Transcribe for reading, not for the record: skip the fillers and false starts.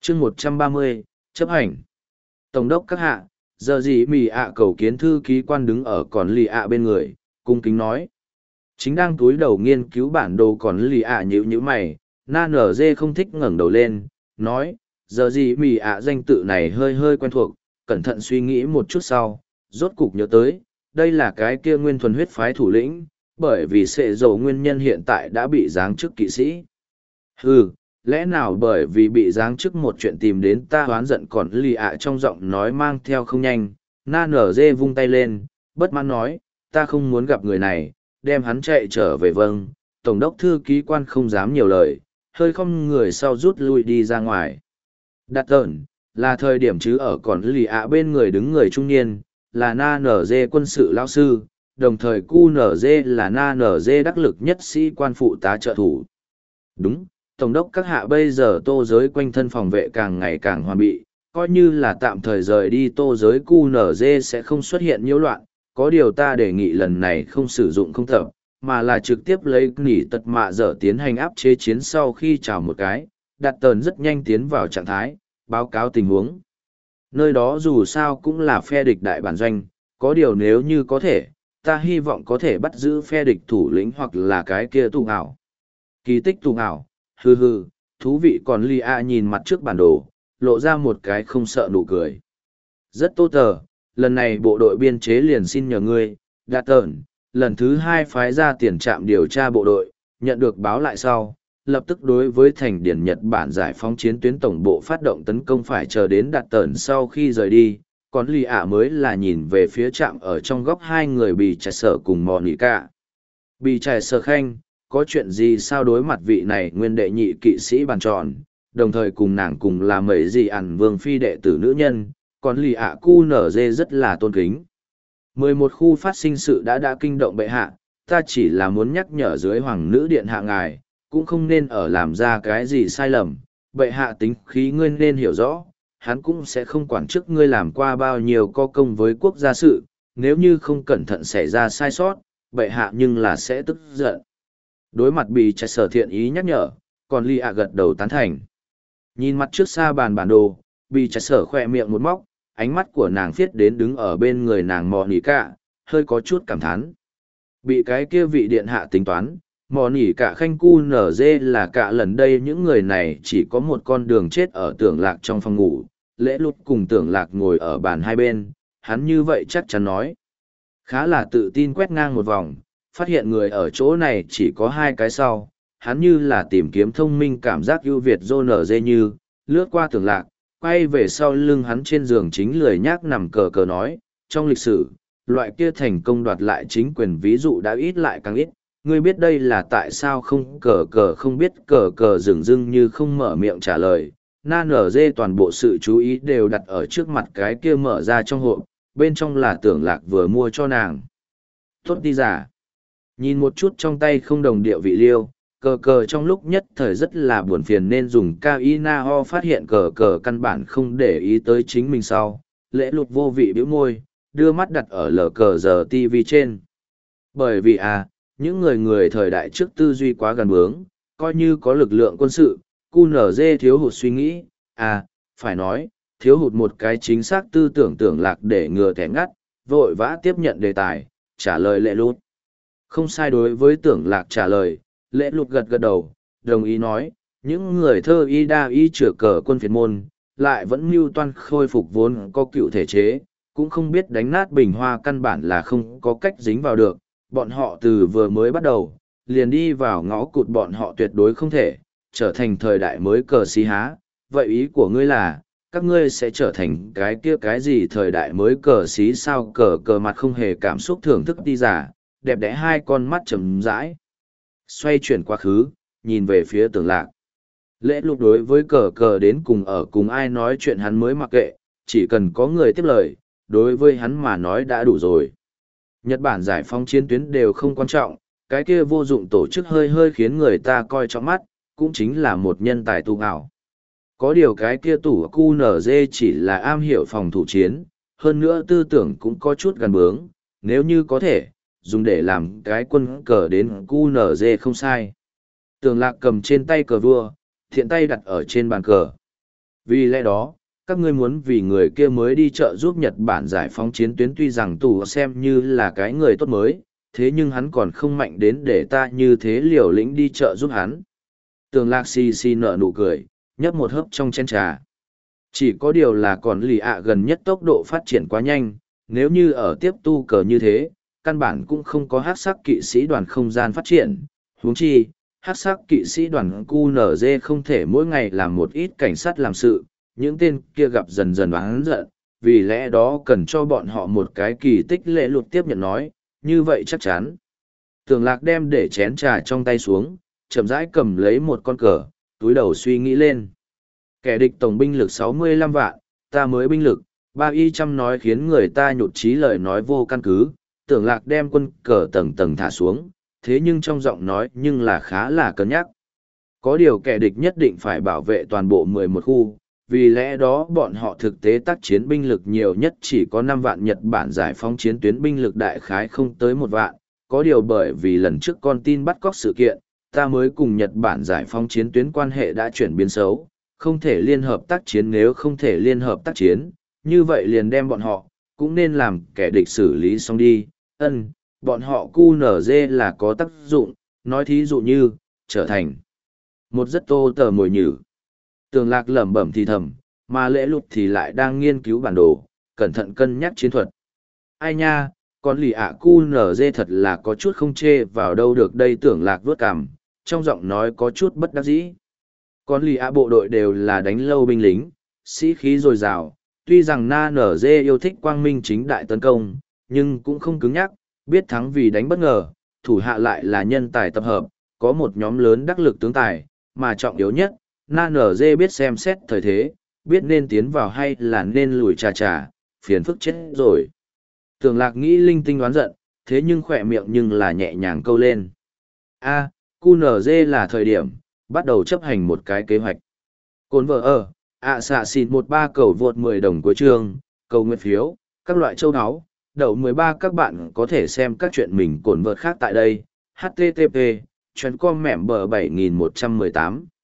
chương 130, chấp hành. Tổng đốc các hạ, giờ gì mì ạ cầu kiến thư ký quan đứng ở còn lì ạ bên người, cung kính nói. Chính đang túi đầu nghiên cứu bản đồ còn lì ạ nhíu mày, na nở dê không thích ngẩng đầu lên, nói, giờ gì mì ạ danh tự này hơi hơi quen thuộc, cẩn thận suy nghĩ một chút sau, rốt cục nhớ tới, đây là cái kia nguyên thuần huyết phái thủ lĩnh, bởi vì sệ dầu nguyên nhân hiện tại đã bị giáng chức kỵ sĩ. Lẽ nào bởi vì bị giáng chức một chuyện tìm đến ta oán giận còn lì ạ trong giọng nói mang theo không nhanh, na nở dê vung tay lên, bất mãn nói, ta không muốn gặp người này, đem hắn chạy trở về vâng, tổng đốc thư ký quan không dám nhiều lời, hơi không người sau rút lui đi ra ngoài. Đặt tợn, là thời điểm chứ ở còn lì ạ bên người đứng người trung niên, là na nở dê quân sự lao sư, đồng thời cu nở dê là na nở dê đắc lực nhất sĩ quan phụ tá trợ thủ. Đúng, tổng đốc các hạ bây giờ tô giới quanh thân phòng vệ càng ngày càng hoàn bị, coi như là tạm thời rời đi tô giới cu nở dê sẽ không xuất hiện nhiễu loạn, có điều ta đề nghị lần này không sử dụng không tập, mà là trực tiếp lấy nỉ tật mạ dở tiến hành áp chế chiến sau khi chào một cái, đặt tờn rất nhanh tiến vào trạng thái, báo cáo tình huống. Nơi đó dù sao cũng là phe địch đại bản doanh, có điều nếu như có thể, ta hy vọng có thể bắt giữ phe địch thủ lĩnh hoặc là cái kia tù ảo. Kỳ tích tù ảo, thú vị còn Lia nhìn mặt trước bản đồ, lộ ra một cái không sợ nụ cười. Rất tốt tờ, lần này bộ đội biên chế liền xin nhờ ngươi, đạt tờn, lần thứ 2 phái ra tiền trạm điều tra bộ đội, nhận được báo lại sau, lập tức đối với thành điển Nhật Bản giải phóng chiến tuyến tổng bộ phát động tấn công phải chờ đến đạt tờn sau khi rời đi, còn lì ạ mới là nhìn về phía trạm ở trong góc hai người bị chạy sở cùng mò nỉ cả. Bị chạy sở khanh, có chuyện gì sao đối mặt vị này nguyên đệ nhị kỵ sĩ bàn tròn, đồng thời cùng nàng cùng là mấy gì ẩn vương phi đệ tử nữ nhân, còn lì ạ cu nở dê rất là tôn kính. 11 khu phát sinh sự đã kinh động bệ hạ, ta chỉ là muốn nhắc nhở dưới hoàng nữ điện hạ ngài, cũng không nên ở làm ra cái gì sai lầm, bệ hạ tính khí ngươi nên hiểu rõ, hắn cũng sẽ không quản chức ngươi làm qua bao nhiêu có công với quốc gia sự, nếu như không cẩn thận xảy ra sai sót, bệ hạ nhưng là sẽ tức giận. Đối mặt bị chạy sở thiện ý nhắc nhở, còn ly ạ gật đầu tán thành. Nhìn mặt trước xa bản đồ, bị chạy sở khỏe miệng một móc, ánh mắt của nàng viết đến đứng ở bên người nàng mò nỉ cả, hơi có chút cảm thán. Bị cái kia vị điện hạ tính toán, mò nỉ cả khanh cu nở dê là cả lần đây những người này chỉ có một con đường chết ở tưởng lạc trong phòng ngủ, lễ lút cùng tưởng lạc ngồi ở bàn hai bên, hắn như vậy chắc chắn nói. Khá là tự tin quét ngang một vòng, phát hiện người ở chỗ này chỉ có 2 cái sau, hắn như là tìm kiếm thông minh cảm giác ưu việt dô nở dê như, lướt qua tưởng lạc, quay về sau lưng hắn trên giường chính lười nhác nằm cờ cờ nói, trong lịch sử, loại kia thành công đoạt lại chính quyền ví dụ đã ít lại càng ít, ngươi biết đây là tại sao không cờ cờ không biết cờ cờ dửng dưng như không mở miệng trả lời, na nở dê toàn bộ sự chú ý đều đặt ở trước mặt cái kia mở ra trong hộp, bên trong là tưởng lạc vừa mua cho nàng. Tốt đi giả. Nhìn một chút trong tay không đồng điệu vị liêu, cờ cờ trong lúc nhất thời rất là buồn phiền nên dùng Kaina ho phát hiện cờ cờ căn bản không để ý tới chính mình sau, lễ lụt vô vị bĩu môi, đưa mắt đặt ở lờ cờ giờ TV trên. Bởi vì những người thời đại trước tư duy quá gần bướng, coi như có lực lượng quân sự, QNZ thiếu hụt suy nghĩ, phải nói, thiếu hụt một cái chính xác tư tưởng tưởng lạc để ngừa thẻ ngắt, vội vã tiếp nhận đề tài, trả lời lễ lụt. Không sai đối với tưởng lạc trả lời, lễ lụt gật gật đầu, đồng ý nói, những người thơ y đa y chữa cờ quân phiệt môn, lại vẫn mưu toan khôi phục vốn có cựu thể chế, cũng không biết đánh nát bình hoa căn bản là không có cách dính vào được, bọn họ từ vừa mới bắt đầu, liền đi vào ngõ cụt bọn họ tuyệt đối không thể, trở thành thời đại mới cờ xí há, vậy ý của ngươi là, các ngươi sẽ trở thành cái kia cái gì thời đại mới cờ xí sao cờ cờ mặt không hề cảm xúc thưởng thức đi giả, đẹp đẽ 2 con mắt chầm rãi. Xoay chuyển quá khứ, nhìn về phía tưởng lạc. Lễ lục đối với cờ cờ đến cùng ở cùng ai nói chuyện hắn mới mặc kệ, chỉ cần có người tiếp lời, đối với hắn mà nói đã đủ rồi. Nhật Bản giải phóng chiến tuyến đều không quan trọng, cái kia vô dụng tổ chức hơi hơi khiến người ta coi trọng mắt, cũng chính là một nhân tài tu ảo. Có điều cái kia tủ QNZ chỉ là am hiểu phòng thủ chiến, hơn nữa tư tưởng cũng có chút gần bướng, nếu như có thể, dùng để làm cái quân cờ đến QNZ không sai. Tường lạc cầm trên tay cờ vua, thiện tay đặt ở trên bàn cờ. Vì lẽ đó, các ngươi muốn vì người kia mới đi trợ giúp Nhật Bản giải phóng chiến tuyến, tuy rằng tù xem như là cái người tốt mới, thế nhưng hắn còn không mạnh đến để ta như thế liều lĩnh đi trợ giúp hắn. Tường Lạc xì xì nở nụ cười, nhấp một hớp trong chén trà. Chỉ có điều là còn lì ạ gần nhất tốc độ phát triển quá nhanh, nếu như ở tiếp tu cờ như thế, căn bản cũng không có hắc sắc kỵ sĩ đoàn không gian phát triển. Huống chi, hắc sắc kỵ sĩ đoàn QNZ không thể mỗi ngày làm một ít cảnh sát làm sự, những tên kia gặp dần dần oán giận, vì lẽ đó cần cho bọn họ một cái kỳ tích lễ luật tiếp nhận nói, như vậy chắc chắn. Tường Lạc đem để chén trà trong tay xuống, chậm rãi cầm lấy một con cờ, túi đầu suy nghĩ lên. Kẻ địch tổng binh lực 65 vạn, ta mới binh lực, 300 nói khiến người ta nhụt chí lời nói vô căn cứ. Tưởng Lạc đem quân cờ tầng tầng thả xuống, thế nhưng trong giọng nói nhưng là khá là cân nhắc. Có điều kẻ địch nhất định phải bảo vệ toàn bộ 11 khu, vì lẽ đó bọn họ thực tế tác chiến binh lực nhiều nhất chỉ có 5 vạn. Nhật Bản giải phóng chiến tuyến binh lực đại khái không tới 1 vạn, có điều bởi vì lần trước con tin bắt cóc sự kiện, ta mới cùng Nhật Bản giải phóng chiến tuyến quan hệ đã chuyển biến xấu, không thể liên hợp tác chiến. Nếu không thể liên hợp tác chiến, như vậy liền đem bọn họ, cũng nên làm kẻ địch xử lý xong đi. Bọn họ QNZ là có tác dụng, nói thí dụ như, trở thành một rất tô tờ mồi nhử. Tường Lạc lẩm bẩm thì thầm, mà Lễ Lục thì lại đang nghiên cứu bản đồ, cẩn thận cân nhắc chiến thuật. Ai nha, con lì ạ QNZ thật là có chút không chê vào đâu được đây. Tưởng Lạc vuốt cằm, trong giọng nói có chút bất đắc dĩ. Con lì ạ bộ đội đều là đánh lâu binh lính, sĩ khí dồi dào, tuy rằng Na Nở Dê yêu thích quang minh chính đại tấn công, nhưng cũng không cứng nhắc, biết thắng vì đánh bất ngờ, thủ hạ lại là nhân tài tập hợp, có một nhóm lớn đắc lực tướng tài, mà trọng yếu nhất, Na Nở Dê biết xem xét thời thế, biết nên tiến vào hay là nên lùi trà, phiền phức chết rồi. Tưởng Lạc nghĩ linh tinh đoán giận, thế nhưng khỏe miệng nhưng là nhẹ nhàng câu lên. QNZ là thời điểm, bắt đầu chấp hành một cái kế hoạch. Cồn vợ xạ xịn 13 cầu vượt 10 đồng cuối chương, cầu nguyện phiếu, các loại châu áo, đậu 13. Các bạn có thể xem các chuyện mình cồn vợt khác tại đây. http://com mẻm bờ 7118